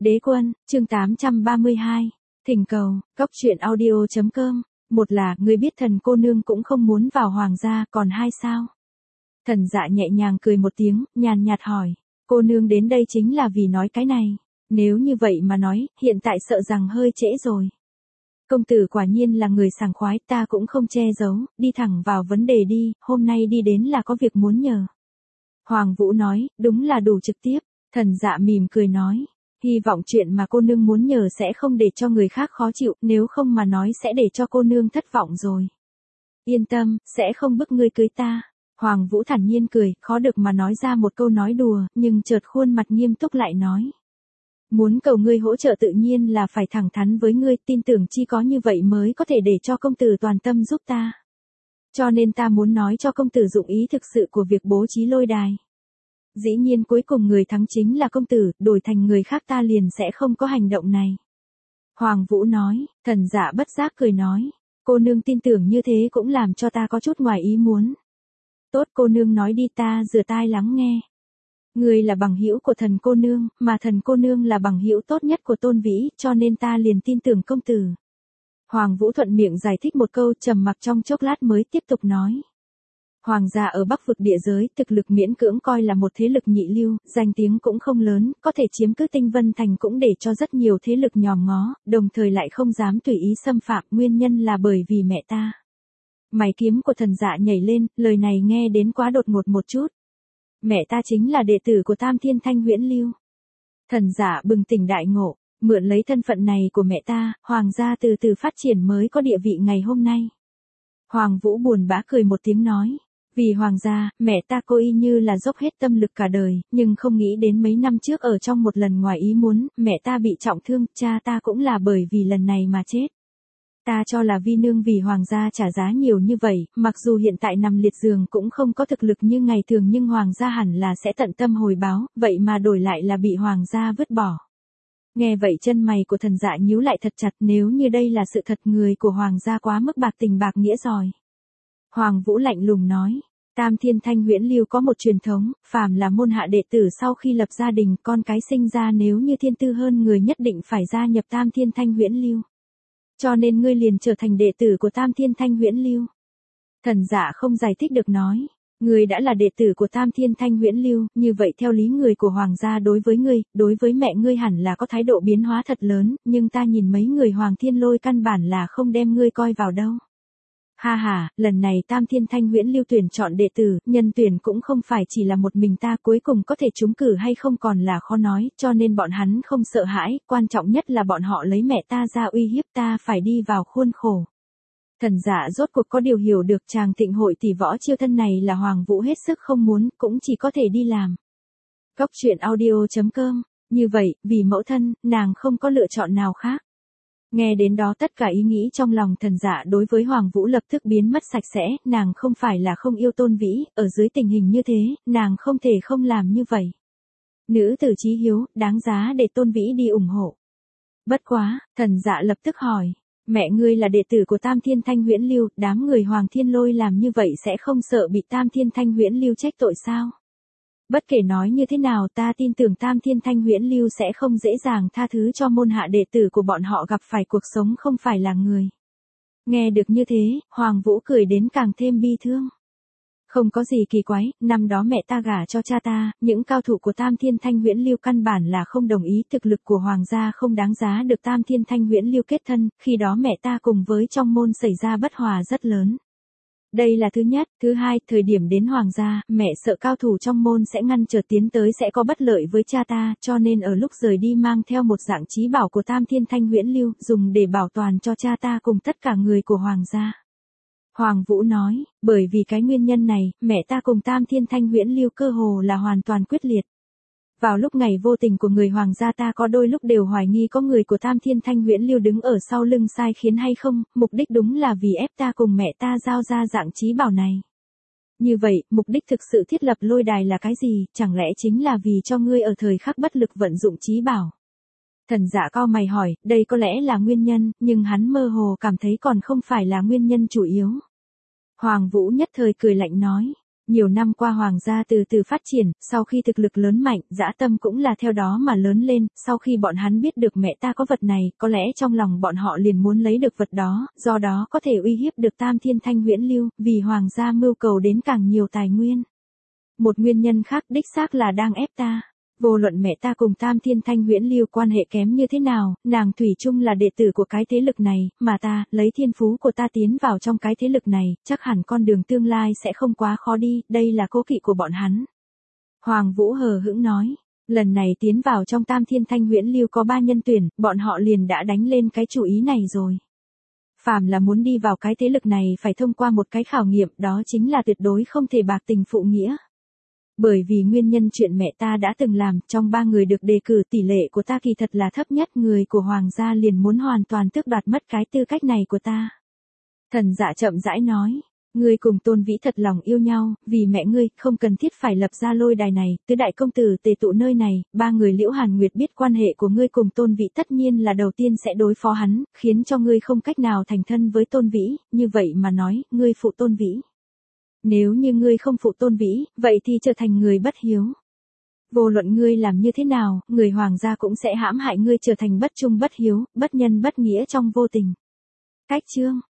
Đế quân, chương 832. Thỉnh cầu, góc truyện audio.com. Một là, ngươi biết thần cô nương cũng không muốn vào hoàng gia, còn hai sao? Thần Dạ nhẹ nhàng cười một tiếng, nhàn nhạt hỏi. Cô nương đến đây chính là vì nói cái này. Nếu như vậy mà nói, hiện tại sợ rằng hơi trễ rồi. Công tử quả nhiên là người sảng khoái, ta cũng không che giấu, đi thẳng vào vấn đề đi, hôm nay đi đến là có việc muốn nhờ. Hoàng Vũ nói, đúng là đủ trực tiếp. Thần Dạ mỉm cười nói. Hy vọng chuyện mà cô nương muốn nhờ sẽ không để cho người khác khó chịu, nếu không mà nói sẽ để cho cô nương thất vọng rồi. Yên tâm, sẽ không bức ngươi cưới ta. Hoàng Vũ thản nhiên cười, khó được mà nói ra một câu nói đùa, nhưng chợt khuôn mặt nghiêm túc lại nói. Muốn cầu ngươi hỗ trợ tự nhiên là phải thẳng thắn với ngươi, tin tưởng chỉ có như vậy mới có thể để cho công tử toàn tâm giúp ta. Cho nên ta muốn nói cho công tử dụng ý thực sự của việc bố trí lôi đài. Dĩ nhiên cuối cùng người thắng chính là công tử, đổi thành người khác ta liền sẽ không có hành động này. Hoàng Vũ nói, Thần Dạ bất giác cười nói, cô nương tin tưởng như thế cũng làm cho ta có chút ngoài ý muốn. Tốt, cô nương nói đi, ta rửa tai lắng nghe. Người là bằng hữu của thần cô nương, mà thần cô nương là bằng hữu tốt nhất của Tôn Vĩ, cho nên ta liền tin tưởng công tử. Hoàng Vũ thuận miệng giải thích một câu, trầm mặc trong chốc lát mới tiếp tục nói. Hoàng gia ở Bắc vực địa giới, thực lực miễn cưỡng coi là một thế lực nhị lưu, danh tiếng cũng không lớn, có thể chiếm cứ Tinh Vân Thành cũng để cho rất nhiều thế lực nhòm ngó, đồng thời lại không dám tùy ý xâm phạm, nguyên nhân là bởi vì mẹ ta. Mày kiếm của Thần Dạ nhảy lên, lời này nghe đến quá đột ngột một chút. Mẹ ta chính là đệ tử của Tam Thiên Thanh Huyễn Lưu. Thần Dạ bừng tỉnh đại ngộ, mượn lấy thân phận này của mẹ ta, hoàng gia từ từ phát triển mới có địa vị ngày hôm nay. Hoàng Vũ buồn bã cười một tiếng nói. Vì hoàng gia, mẹ ta cô y như là dốc hết tâm lực cả đời, nhưng không nghĩ đến mấy năm trước ở trong một lần ngoài ý muốn, mẹ ta bị trọng thương, cha ta cũng là bởi vì lần này mà chết. Ta cho là vi nương vì hoàng gia trả giá nhiều như vậy, mặc dù hiện tại nằm liệt giường cũng không có thực lực như ngày thường nhưng hoàng gia hẳn là sẽ tận tâm hồi báo, vậy mà đổi lại là bị hoàng gia vứt bỏ. Nghe vậy chân mày của Thần Dạ nhíu lại thật chặt, nếu như đây là sự thật, người của hoàng gia quá mức bạc tình bạc nghĩa rồi. Hoàng Vũ lạnh lùng nói, Tam Thiên Thanh Huyễn Lưu có một truyền thống, phàm là môn hạ đệ tử sau khi lập gia đình, con cái sinh ra nếu như thiên tư hơn người nhất định phải gia nhập Tam Thiên Thanh Huyễn Lưu. Cho nên ngươi liền trở thành đệ tử của Tam Thiên Thanh Huyễn Lưu. Thần Dạ không giải thích được nói, ngươi đã là đệ tử của Tam Thiên Thanh Huyễn Lưu, như vậy theo lý người của hoàng gia đối với ngươi, đối với mẹ ngươi hẳn là có thái độ biến hóa thật lớn, nhưng ta nhìn mấy người Hoàng Thiên Lôi căn bản là không đem ngươi coi vào đâu. Ha ha, lần này Tam Thiên Thanh Huyễn Lưu tuyển chọn đệ tử, nhân tuyển cũng không phải chỉ là một mình ta, cuối cùng có thể trúng cử hay không còn là khó nói, cho nên bọn hắn không sợ hãi, quan trọng nhất là bọn họ lấy mẹ ta ra uy hiếp ta phải đi vào khuôn khổ. Thần Dạ rốt cuộc có điều hiểu được chàng thịnh hội tỷ võ chiêu thân này là Hoàng Vũ hết sức không muốn, cũng chỉ có thể đi làm. Góc truyện audio.com, như vậy, vì mẫu thân, nàng không có lựa chọn nào khác. Nghe đến đó tất cả ý nghĩ trong lòng Thần Dạ đối với Hoàng Vũ lập tức biến mất sạch sẽ, nàng không phải là không yêu Tôn Vĩ, ở dưới tình hình như thế, nàng không thể không làm như vậy. Nữ tử chí hiếu, đáng giá để Tôn Vĩ đi ủng hộ. Bất quá, Thần Dạ lập tức hỏi, mẹ ngươi là đệ tử của Tam Thiên Thanh Huyễn Lưu, đám người Hoàng Thiên Lôi làm như vậy sẽ không sợ bị Tam Thiên Thanh Huyễn Lưu trách tội sao? Bất kể nói như thế nào ta tin tưởng Tam Thiên Thanh Huyễn Lưu sẽ không dễ dàng tha thứ cho môn hạ đệ tử của bọn họ gặp phải cuộc sống không phải là người. Nghe được như thế, Hoàng Vũ cười đến càng thêm bi thương. Không có gì kỳ quái, năm đó mẹ ta gả cho cha ta, những cao thủ của Tam Thiên Thanh Huyễn Lưu căn bản là không đồng ý, thực lực của hoàng gia không đáng giá được Tam Thiên Thanh Huyễn Lưu kết thân, khi đó mẹ ta cùng với trong môn xảy ra bất hòa rất lớn. Đây là thứ nhất, thứ hai, thời điểm đến hoàng gia, mẹ sợ cao thủ trong môn sẽ ngăn trở tiến tới sẽ có bất lợi với cha ta, cho nên ở lúc rời đi mang theo một dạng chí bảo của Tam Thiên Thanh Huyễn Lưu, dùng để bảo toàn cho cha ta cùng tất cả người của hoàng gia. Hoàng Vũ nói, bởi vì cái nguyên nhân này, mẹ ta cùng Tam Thiên Thanh Huyễn Lưu cơ hồ là hoàn toàn quyết liệt. Vào lúc ngày vô tình của người hoàng gia ta có đôi lúc đều hoài nghi có người của Tam Thiên Thanh Huyễn Lưu đứng ở sau lưng sai khiến hay không, mục đích đúng là vì ép ta cùng mẹ ta giao ra dạng chí bảo này. Như vậy, mục đích thực sự thiết lập lôi đài là cái gì, chẳng lẽ chính là vì cho ngươi ở thời khắc bất lực vận dụng chí bảo. Thần Dạ cau mày hỏi, đây có lẽ là nguyên nhân, nhưng hắn mơ hồ cảm thấy còn không phải là nguyên nhân chủ yếu. Hoàng Vũ nhất thời cười lạnh nói, Nhiều năm qua hoàng gia từ từ phát triển, sau khi thực lực lớn mạnh, dã tâm cũng là theo đó mà lớn lên, sau khi bọn hắn biết được mẹ ta có vật này, có lẽ trong lòng bọn họ liền muốn lấy được vật đó, do đó có thể uy hiếp được Tam Thiên Thanh Huyễn Lưu, vì hoàng gia mưu cầu đến càng nhiều tài nguyên. Một nguyên nhân khác đích xác là đang ép ta. Vô luận mẹ ta cùng Tam Thiên Thanh Huyễn Lưu quan hệ kém như thế nào, nàng thủy chung là đệ tử của cái thế lực này, mà ta, lấy thiên phú của ta tiến vào trong cái thế lực này, chắc hẳn con đường tương lai sẽ không quá khó đi, đây là cố kỵ của bọn hắn. Hoàng Vũ hờ hững nói, lần này tiến vào trong Tam Thiên Thanh Huyễn Lưu có 3 nhân tuyển, bọn họ liền đã đánh lên cái chủ ý này rồi. Phàm là muốn đi vào cái thế lực này phải thông qua một cái khảo nghiệm, đó chính là tuyệt đối không thể bạc tình phụ nghĩa. Bởi vì nguyên nhân chuyện mẹ ta đã từng làm, trong 3 người được đề cử tỷ lệ của ta kỳ thật là thấp nhất, người của hoàng gia liền muốn hoàn toàn tước đoạt mất cái tư cách này của ta. Thần Dạ chậm rãi nói, ngươi cùng Tôn Vĩ thật lòng yêu nhau, vì mẹ ngươi, không cần thiết phải lập ra lôi đài này, tứ đại công tử tề tụ nơi này, 3 người Liễu Hàn Nguyệt biết quan hệ của ngươi cùng Tôn Vĩ tất nhiên là đầu tiên sẽ đối phó hắn, khiến cho ngươi không cách nào thành thân với Tôn Vĩ, như vậy mà nói, ngươi phụ Tôn Vĩ. Nếu như ngươi không phụ Tôn Vĩ, vậy thì trở thành người bất hiếu. Vô luận ngươi làm như thế nào, người hoàng gia cũng sẽ hãm hại ngươi trở thành bất trung bất hiếu, bất nhân bất nghĩa trong vô tình. Cách chương